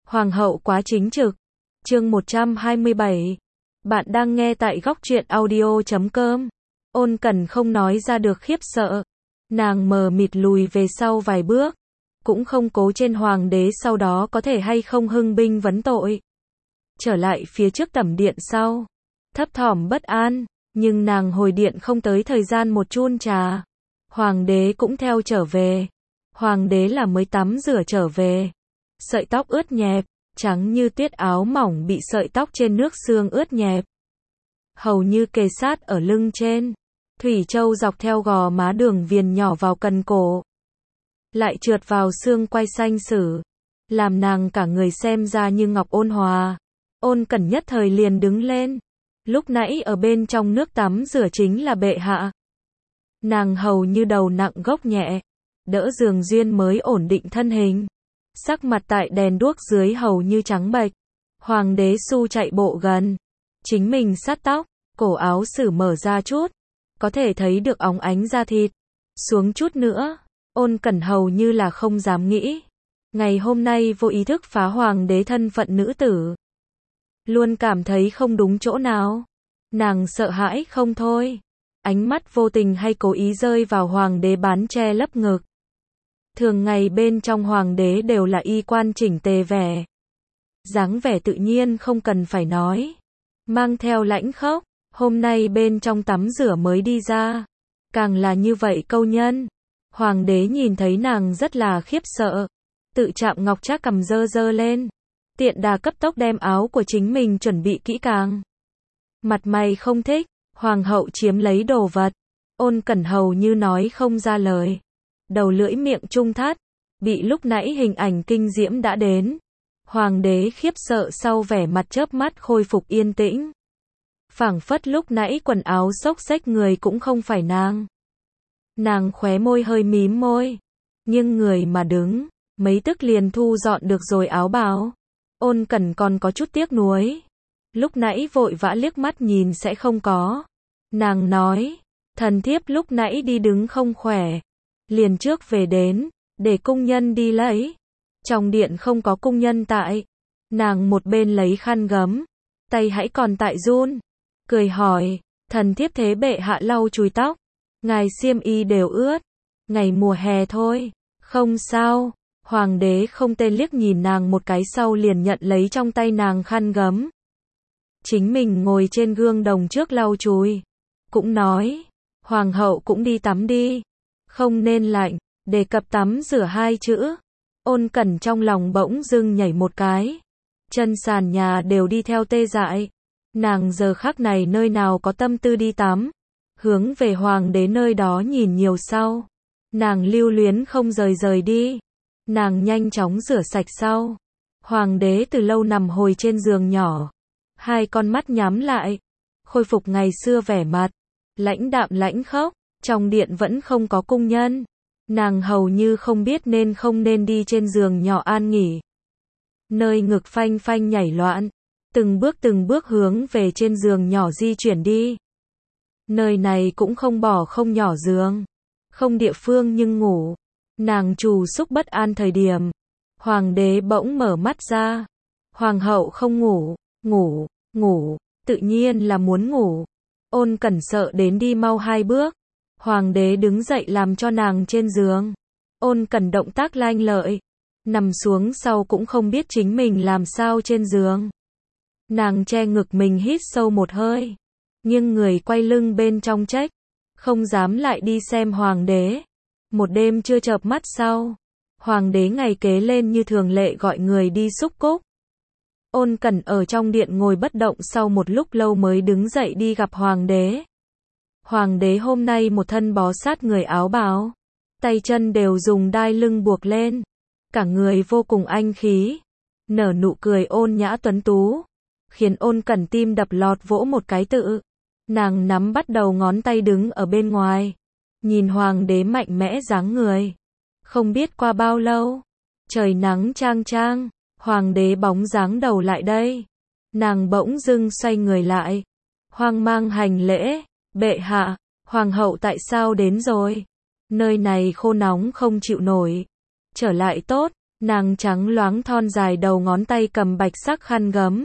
Hoàng hậu quá chính trực. Chương 127. Bạn đang nghe tại góc truyện audio.com. Ôn Cẩn không nói ra được khiếp sợ. Nàng mờ mịt lùi về sau vài bước. Cũng không cố trên hoàng đế sau đó có thể hay không hưng binh vấn tội. Trở lại phía trước tẩm điện sau. Thấp thỏm bất an, nhưng nàng hồi điện không tới thời gian một chun trà. Hoàng đế cũng theo trở về. Hoàng đế là mới tắm rửa trở về. Sợi tóc ướt nhẹp, trắng như tuyết, áo mỏng bị sợi tóc trên nước xương ướt nhẹp. Hầu như kề sát ở lưng trên. Thủy châu dọc theo gò má đường viền nhỏ vào cần cổ. Lại trượt vào xương quai xanh sử. Làm nàng cả người xem ra như ngọc ôn hòa. Ôn Cẩn nhất thời liền đứng lên. Lúc nãy ở bên trong nước tắm rửa chính là bệ hạ. Nàng hầu như đầu nặng gốc nhẹ. Đỡ giường duyên mới ổn định thân hình. Sắc mặt tại đèn đuốc dưới hầu như trắng bệch. Hoàng đế Su chạy bộ gần. Chính mình sát tóc, cổ áo sử mở ra chút. Có thể thấy được óng ánh da thịt. Xuống chút nữa, Ôn Cẩn hầu như là không dám nghĩ. Ngày hôm nay vô ý thức phá hoàng đế thân phận nữ tử. Luôn cảm thấy không đúng chỗ nào. Nàng sợ hãi không thôi. Ánh mắt vô tình hay cố ý rơi vào hoàng đế bán che lấp ngực. Thường ngày bên trong hoàng đế đều là y quan chỉnh tề vẻ. Dáng vẻ tự nhiên không cần phải nói. Mang theo lãnh khốc, hôm nay bên trong tắm rửa mới đi ra. Càng là như vậy câu nhân. Hoàng đế nhìn thấy nàng rất là khiếp sợ. Tự chạm ngọc trác cầm dơ dơ lên. Tiện đà cấp tốc đem áo của chính mình chuẩn bị kỹ càng. Mặt mày không thích, hoàng hậu chiếm lấy đồ vật. Ôn Cẩn hầu như nói không ra lời. Đầu lưỡi miệng trung thắt, bị lúc nãy hình ảnh kinh diễm đã đến. Hoàng đế khiếp sợ sau vẻ mặt chớp mắt khôi phục yên tĩnh. Phảng phất lúc nãy quần áo xốc xếch người cũng không phải nàng. Nàng khóe môi hơi mím môi, nhưng người mà đứng, mấy tức liền thu dọn được rồi áo bào. Ôn Cẩn còn có chút tiếc nuối. Lúc nãy vội vã liếc mắt nhìn sẽ không có. Nàng nói, thần thiếp lúc nãy đi đứng không khỏe. Liền trước về đến, để cung nhân đi lấy. Trong điện không có cung nhân tại. Nàng một bên lấy khăn gấm, tay hãy còn tại run. Cười hỏi, thần thiếp thế bệ hạ lau chùi tóc. Ngài xiêm y đều ướt. Ngày mùa hè thôi. Không sao. Hoàng đế không tên liếc nhìn nàng một cái sau liền nhận lấy trong tay nàng khăn gấm. Chính mình ngồi trên gương đồng trước lau chùi. Cũng nói, hoàng hậu cũng đi tắm đi. Không nên lạnh, đề cập tắm rửa hai chữ. Ôn Cẩn trong lòng bỗng dưng nhảy một cái. Chân sàn nhà đều đi theo tê dại. Nàng giờ khắc này nơi nào có tâm tư đi tắm. Hướng về hoàng đế nơi đó nhìn nhiều sau. Nàng lưu luyến không rời đi. Nàng nhanh chóng rửa sạch sau. Hoàng đế từ lâu nằm hồi trên giường nhỏ. Hai con mắt nhắm lại. Khôi phục ngày xưa vẻ mặt. Lãnh đạm lãnh khốc. Trong điện vẫn không có cung nhân. Nàng hầu như không biết nên không nên đi trên giường nhỏ an nghỉ. Nơi ngực phanh phanh nhảy loạn. Từng bước hướng về trên giường nhỏ di chuyển đi. Nơi này cũng không bỏ không nhỏ giường. Không địa phương nhưng ngủ. Nàng trù xúc bất an thời điểm. Hoàng đế bỗng mở mắt ra. Hoàng hậu không ngủ. Ngủ. Tự nhiên là muốn ngủ. Ôn Cẩn sợ đến đi mau hai bước. Hoàng đế đứng dậy làm cho nàng trên giường. Ôn Cẩn động tác lanh lợi. Nằm xuống sau cũng không biết chính mình làm sao trên giường. Nàng che ngực mình hít sâu một hơi. Nhưng người quay lưng bên trong trách. Không dám lại đi xem hoàng đế. Một đêm chưa chợp mắt sau. Hoàng đế ngày kế lên như thường lệ gọi người đi xúc cúc. Ôn Cẩn ở trong điện ngồi bất động sau một lúc lâu mới đứng dậy đi gặp hoàng đế. Hoàng đế hôm nay một thân bó sát người áo bào. Tay chân đều dùng đai lưng buộc lên. Cả người vô cùng anh khí. Nở nụ cười ôn nhã tuấn tú. Khiến Ôn Cẩn tim đập lọt vỗ một cái tự. Nàng nắm bắt đầu ngón tay đứng ở bên ngoài. Nhìn hoàng đế mạnh mẽ dáng người. Không biết qua bao lâu. Trời nắng chang chang. Hoàng đế bóng dáng đầu lại đây. Nàng bỗng dưng xoay người lại. Hoang mang hành lễ. Bệ hạ, hoàng hậu tại sao đến rồi? Nơi này khô nóng không chịu nổi. Trở lại tốt. Nàng trắng loáng thon dài đầu ngón tay cầm bạch sắc khăn gấm.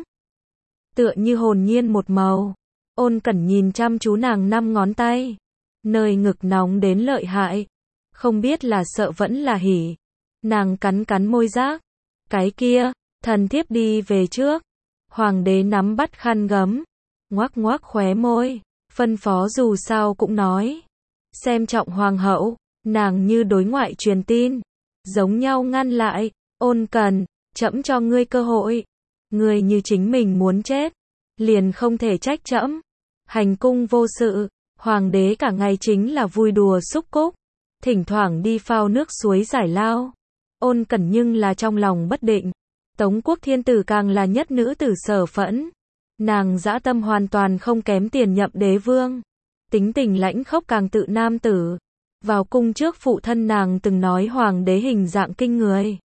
Tựa như hồn nhiên một màu. Ôn Cẩn nhìn chăm chú nàng 5 ngón tay. Nơi ngực nóng đến lợi hại. Không biết là sợ vẫn là hỉ. Nàng cắn cắn môi giác. Cái kia, thần thiếp đi về trước. Hoàng đế nắm bắt khăn gấm. Ngoác ngoác khóe môi. Phân phó dù sao cũng nói. Xem trọng hoàng hậu. Nàng như đối ngoại truyền tin. Giống nhau ngăn lại. Ôn Cẩn, trẫm cho ngươi cơ hội. Ngươi như chính mình muốn chết. Liền không thể trách trẫm. Hành cung vô sự. Hoàng đế cả ngày chính là vui đùa xúc cúc. Thỉnh thoảng đi phao nước suối giải lao. Ôn Cẩn nhưng là trong lòng bất định. Tống Quốc Thiên Tử càng là nhất nữ tử sở phẫn. Nàng dã tâm hoàn toàn không kém Tiền Nhậm đế vương. Tính tình lãnh khốc càng tự nam tử. Vào cung trước phụ thân nàng từng nói hoàng đế hình dạng kinh người.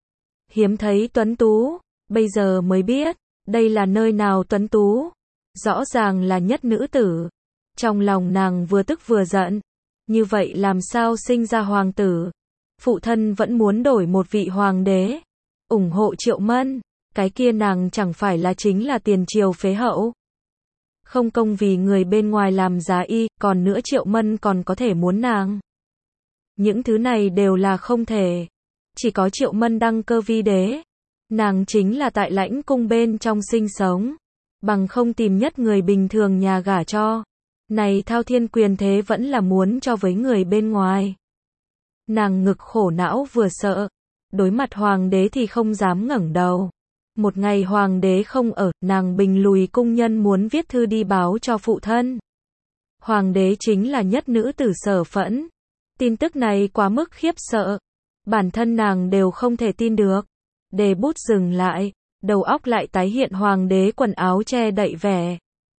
Hiếm thấy tuấn tú, bây giờ mới biết, đây là nơi nào tuấn tú. Rõ ràng là nhất nữ tử. Trong lòng nàng vừa tức vừa giận. Như vậy làm sao sinh ra hoàng tử? Phụ thân vẫn muốn đổi một vị hoàng đế. Ủng hộ Triệu Mân. Cái kia nàng chẳng phải là chính là tiền triều phế hậu. Không công vì người bên ngoài làm giá y, còn nữa Triệu Mân còn có thể muốn nàng. Những thứ này đều là không thể. Chỉ có Triệu Mân đăng cơ vi đế. Nàng chính là tại lãnh cung bên trong sinh sống. Bằng không tìm nhất người bình thường nhà gả cho. Này thao thiên quyền thế vẫn là muốn cho với người bên ngoài. Nàng ngực khổ não vừa sợ. Đối mặt hoàng đế thì không dám ngẩng đầu. Một ngày hoàng đế không ở, nàng bình lùi cung nhân muốn viết thư đi báo cho phụ thân. Hoàng đế chính là nhất nữ tử sở phẫn. Tin tức này quá mức khiếp sợ. Bản thân nàng đều không thể tin được. Đề bút dừng lại, đầu óc lại tái hiện hoàng đế quần áo che đậy vẻ.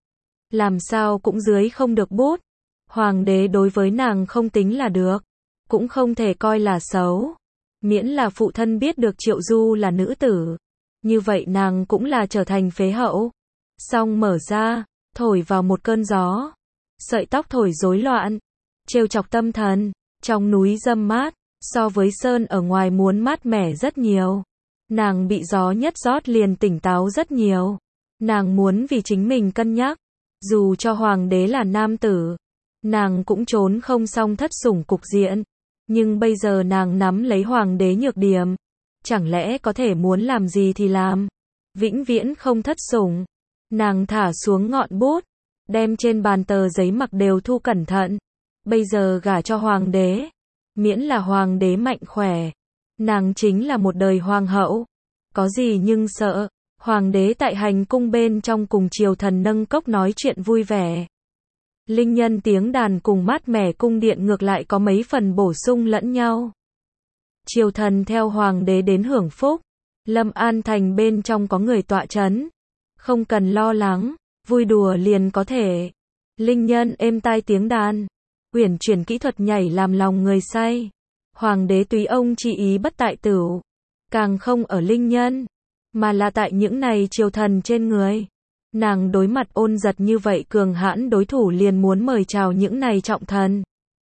Làm sao cũng dưới không được bút. Hoàng đế đối với nàng không tính là được. Cũng không thể coi là xấu. Miễn là phụ thân biết được Triệu Du là nữ tử. Như vậy nàng cũng là trở thành phế hậu. Xong mở ra, thổi vào một cơn gió. Sợi tóc thổi rối loạn. Trêu chọc tâm thần. Trong núi râm mát, so với sơn ở ngoài muốn mát mẻ rất nhiều. Nàng bị gió nhất rót liền tỉnh táo rất nhiều. Nàng muốn vì chính mình cân nhắc. Dù cho hoàng đế là nam tử, nàng cũng trốn không xong thất sủng cục diện. Nhưng bây giờ nàng nắm lấy hoàng đế nhược điểm. Chẳng lẽ có thể muốn làm gì thì làm. Vĩnh viễn không thất sủng. Nàng thả xuống ngọn bút. Đem trên bàn tờ giấy mặc đều thu cẩn thận. Bây giờ gả cho hoàng đế. Miễn là hoàng đế mạnh khỏe. Nàng chính là một đời hoàng hậu. Có gì nhưng sợ. Hoàng đế tại hành cung bên trong cùng triều thần nâng cốc nói chuyện vui vẻ. Linh nhân tiếng đàn cùng mát mẻ cung điện ngược lại có mấy phần bổ sung lẫn nhau. Triều thần theo hoàng đế đến hưởng phúc. Lâm An thành bên trong có người tọa chấn. Không cần lo lắng, vui đùa liền có thể. Linh nhân êm tai tiếng đàn. Uyển chuyển kỹ thuật nhảy làm lòng người say. Hoàng đế tùy ông chi ý bất tại tửu. Càng không ở linh nhân, mà là tại những này triều thần trên người. Nàng đối mặt Ôn Giật như vậy cường hãn đối thủ liền muốn mời chào những này trọng thần.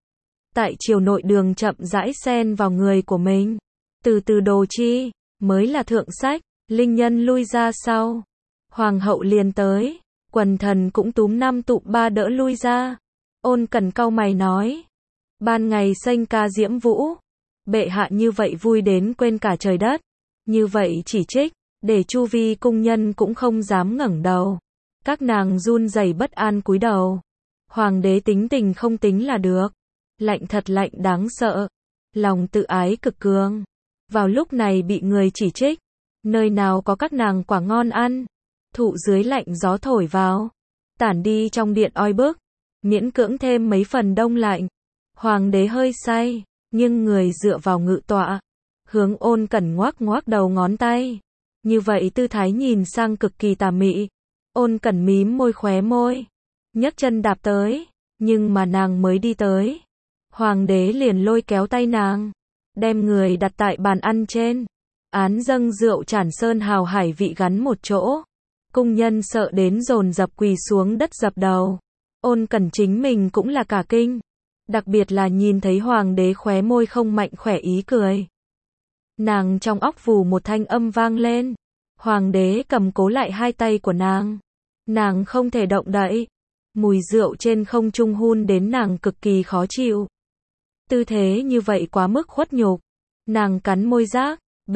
Tại triều nội đường chậm rãi xen vào người của mình. Từ từ đồ chi, mới là thượng sách. Linh nhân lui ra sau. Hoàng hậu liền tới. Quần thần cũng túm 5 tụ 3 đỡ lui ra. Ôn Cẩn cau mày nói. Ban ngày xanh ca diễm vũ. Bệ hạ như vậy vui đến quên cả trời đất. Như vậy chỉ trích, để chu vi cung nhân cũng không dám ngẩng đầu. Các nàng run rẩy bất an cúi đầu. Hoàng đế tính tình không tính là được. Lạnh thật lạnh đáng sợ. Lòng tự ái cực cường. Vào lúc này bị người chỉ trích. Nơi nào có các nàng quả ngon ăn. Thụ dưới lạnh gió thổi vào. Tản đi trong điện oi bức. Miễn cưỡng thêm mấy phần đông lạnh. Hoàng đế hơi say. Nhưng người dựa vào ngự tọa. Hướng Ôn Cẩn ngoác ngoác đầu ngón tay. Như vậy tư thái nhìn sang cực kỳ tà mị. Ôn Cẩn mím môi khóe môi. Nhấc chân đạp tới. Nhưng mà nàng mới đi tới. Hoàng đế liền lôi kéo tay nàng. Đem người đặt tại bàn ăn trên. Án dâng rượu tràn sơn hào hải vị gắn một chỗ. Cung nhân sợ đến dồn dập quỳ xuống đất dập đầu. Ôn Cẩn chính mình cũng là cả kinh. Đặc biệt là nhìn thấy hoàng đế khóe môi không mạnh khỏe ý cười. Nàng trong óc vù một thanh âm vang lên. Hoàng đế cầm cố lại hai tay của nàng. Nàng không thể động đậy. Mùi rượu trên không trung hun đến nàng cực kỳ khó chịu. Tư thế như vậy quá mức khuất nhục. Nàng cắn môi rác,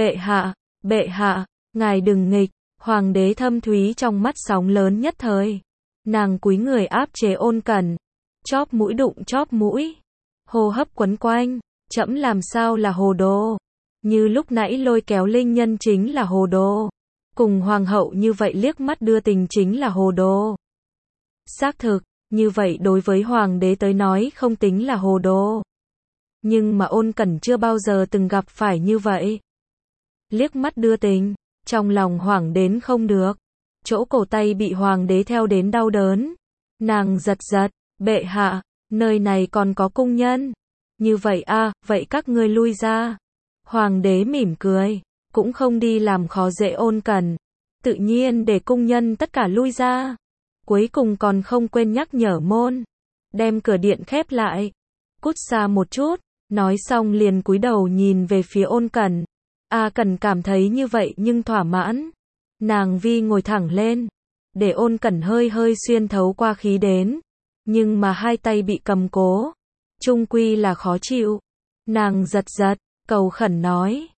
bệ hạ, ngài đừng nghịch. Hoàng đế thâm thúy trong mắt sóng lớn nhất thời. Nàng cúi người áp chế Ôn Cẩn. Chóp mũi đụng chóp mũi. Hô hấp quấn quanh. Trẫm làm sao là hồ đồ. Như lúc nãy lôi kéo linh nhân chính là hồ đồ. Cùng hoàng hậu như vậy liếc mắt đưa tình chính là hồ đồ. Xác thực, như vậy đối với hoàng đế tới nói không tính là hồ đồ. Nhưng mà Ôn Cẩn chưa bao giờ từng gặp phải như vậy. Liếc mắt đưa tình, trong lòng hoảng đến không được. Chỗ cổ tay bị hoàng đế theo đến đau đớn. Nàng giật giật, bệ hạ, nơi này còn có cung nhân. Như vậy à, vậy các ngươi lui ra. Hoàng đế mỉm cười, cũng không đi làm khó dễ Ôn Cẩn. Tự nhiên để cung nhân tất cả lui ra. Cuối cùng còn không quên nhắc nhở môn. Đem cửa điện khép lại. Cút xa một chút. Nói xong liền cúi đầu nhìn về phía Ôn Cẩn. A Cẩn cảm thấy như vậy nhưng thỏa mãn. Nàng vi ngồi thẳng lên. Để Ôn Cẩn hơi hơi xuyên thấu qua khí đến. Nhưng mà hai tay bị cầm cố. Chung quy là khó chịu. Nàng giật giật, cầu khẩn nói.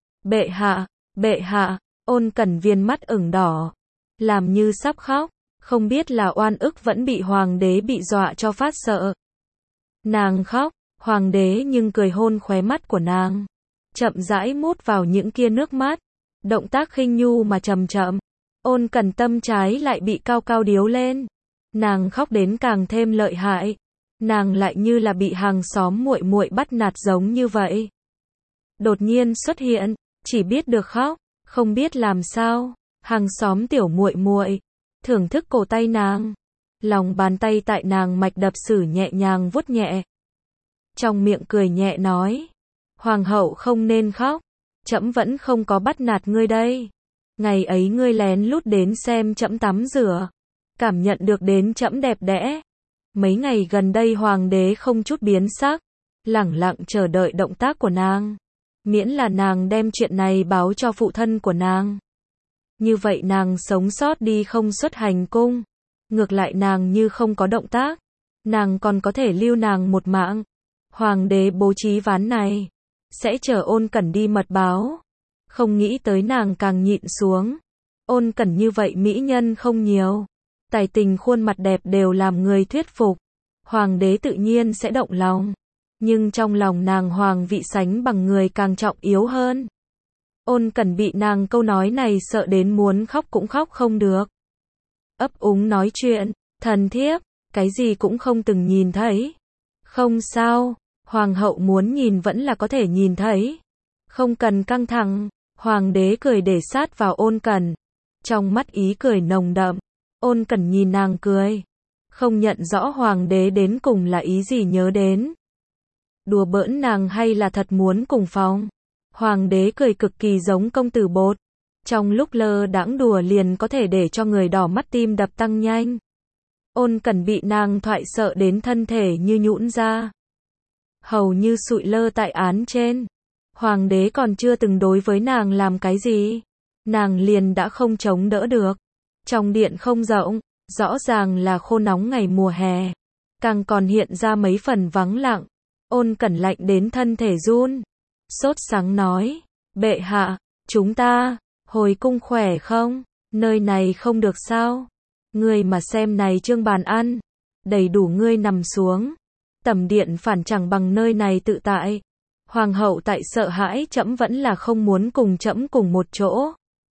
Bệ hạ, Ôn Cẩn viên mắt ửng đỏ. Làm như sắp khóc. Không biết là oan ức vẫn bị hoàng đế bị dọa cho phát sợ. Nàng khóc, hoàng đế nhưng cười hôn khóe mắt của nàng. Chậm rãi mút vào những kia nước mắt. Động tác khinh nhu mà chậm chậm. Ôn Cẩn tâm trái lại bị cao cao điếu lên. Nàng khóc đến càng thêm lợi hại. Nàng lại như là bị hàng xóm muội muội bắt nạt giống như vậy. Đột nhiên xuất hiện, chỉ biết được khóc, không biết làm sao. Hàng xóm tiểu muội muội thưởng thức cổ tay nàng. Lòng bàn tay tại nàng mạch đập sử nhẹ nhàng vuốt nhẹ. Trong miệng cười nhẹ nói. Hoàng hậu không nên khóc. Trẫm vẫn không có bắt nạt ngươi đây. Ngày ấy ngươi lén lút đến xem trẫm tắm rửa. Cảm nhận được đến trẫm đẹp đẽ. Mấy ngày gần đây hoàng đế không chút biến sắc. Lẳng lặng chờ đợi động tác của nàng. Miễn là nàng đem chuyện này báo cho phụ thân của nàng. Như vậy nàng sống sót đi không xuất hành cung. Ngược lại nàng như không có động tác. Nàng còn có thể lưu nàng một mạng. Hoàng đế bố trí ván này. Sẽ chờ Ôn Cẩn đi mật báo. Không nghĩ tới nàng càng nhịn xuống. Ôn Cẩn như vậy mỹ nhân không nhiều. Tài tình khuôn mặt đẹp đều làm người thuyết phục. Hoàng đế tự nhiên sẽ động lòng. Nhưng trong lòng nàng hoàng vị sánh bằng người càng trọng yếu hơn. Ôn Cẩn bị nàng câu nói này sợ đến muốn khóc cũng khóc không được. Ấp úng nói chuyện, thần thiếp, cái gì cũng không từng nhìn thấy. Không sao, hoàng hậu muốn nhìn vẫn là có thể nhìn thấy. Không cần căng thẳng, hoàng đế cười để sát vào Ôn Cẩn. Trong mắt ý cười nồng đậm, Ôn Cẩn nhìn nàng cười. Không nhận rõ hoàng đế đến cùng là ý gì nhớ đến. Đùa bỡn nàng hay là thật muốn cùng phòng. Hoàng đế cười cực kỳ giống công tử bột. Trong lúc lơ đãng đùa liền có thể để cho người đỏ mắt tim đập tăng nhanh. Ôn Cẩn bị nàng thoại sợ đến thân thể như nhũn ra. Hầu như sụi lơ tại án trên. Hoàng đế còn chưa từng đối với nàng làm cái gì. Nàng liền đã không chống đỡ được. Trong điện không rộng, rõ ràng là khô nóng ngày mùa hè. Càng còn hiện ra mấy phần vắng lặng. Ôn Cẩn lạnh đến thân thể run. Sốt sắng nói, bệ hạ, chúng ta, hồi cung khỏe không? Nơi này không được sao? Ngươi mà xem này trương bàn ăn, đầy đủ ngươi nằm xuống. Tầm điện phản chẳng bằng nơi này tự tại. Hoàng hậu tại sợ hãi trẫm vẫn là không muốn cùng trẫm cùng một chỗ.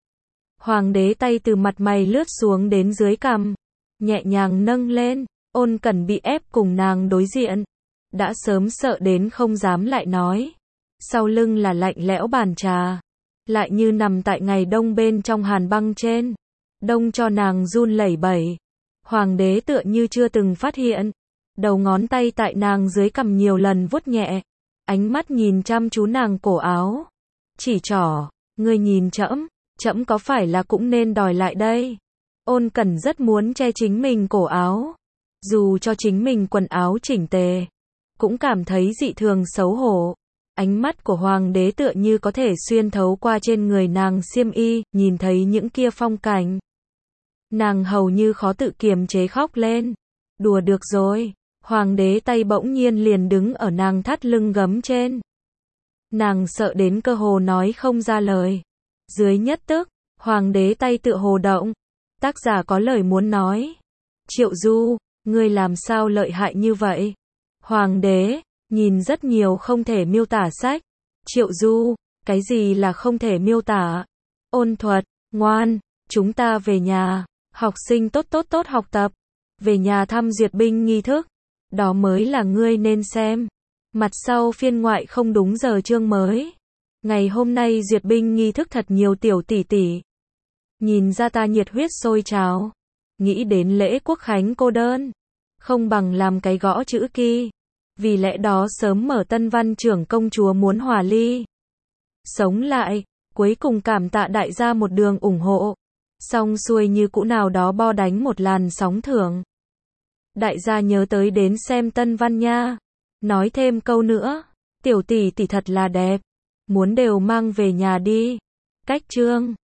Hoàng đế tay từ mặt mày lướt xuống đến dưới cằm, nhẹ nhàng nâng lên. Ôn Cẩn bị ép cùng nàng đối diện. Đã sớm sợ đến không dám lại nói. Sau lưng là lạnh lẽo bàn trà. Lại như nằm tại ngày đông bên trong hàn băng trên. Đông cho nàng run lẩy bẩy. Hoàng đế tựa như chưa từng phát hiện. Đầu ngón tay tại nàng dưới cằm nhiều lần vuốt nhẹ. Ánh mắt nhìn chăm chú nàng cổ áo. Chỉ trỏ, ngươi nhìn trẫm, trẫm có phải là cũng nên đòi lại đây. Ôn Cẩn rất muốn che chính mình cổ áo. Dù cho chính mình quần áo chỉnh tề. Cũng cảm thấy dị thường xấu hổ. Ánh mắt của hoàng đế tựa như có thể xuyên thấu qua trên người nàng xiêm y, nhìn thấy những kia phong cảnh. Nàng hầu như khó tự kiềm chế khóc lên. Đùa được rồi. Hoàng đế tay bỗng nhiên liền đứng ở nàng thắt lưng gấm trên. Nàng sợ đến cơ hồ nói không ra lời. Dưới nhất tức, hoàng đế tay tựa hồ động. Tác giả có lời muốn nói. Triệu Du, ngươi làm sao lợi hại như vậy? Hoàng đế, nhìn rất nhiều không thể miêu tả sách. Triệu Du, cái gì là không thể miêu tả? Ôn Thuật, ngoan, chúng ta về nhà. Học sinh tốt tốt tốt học tập. Về nhà thăm duyệt binh nghi thức. Đó mới là ngươi nên xem. Mặt sau phiên ngoại không đúng giờ chương mới. Ngày hôm nay duyệt binh nghi thức thật nhiều tiểu tỷ tỷ. Nhìn ra ta nhiệt huyết sôi trào. Nghĩ đến lễ quốc khánh cô đơn. Không bằng làm cái gõ chữ kỳ. Vì lẽ đó sớm mở tân văn trưởng công chúa muốn hòa ly. Sống lại, cuối cùng cảm tạ đại gia một đường ủng hộ. Xong xuôi như cũ nào đó bo đánh một làn sóng thưởng. Đại gia nhớ tới đến xem tân văn nha. Nói thêm câu nữa. Tiểu tỷ tỷ thật là đẹp. Muốn đều mang về nhà đi. Cách chương.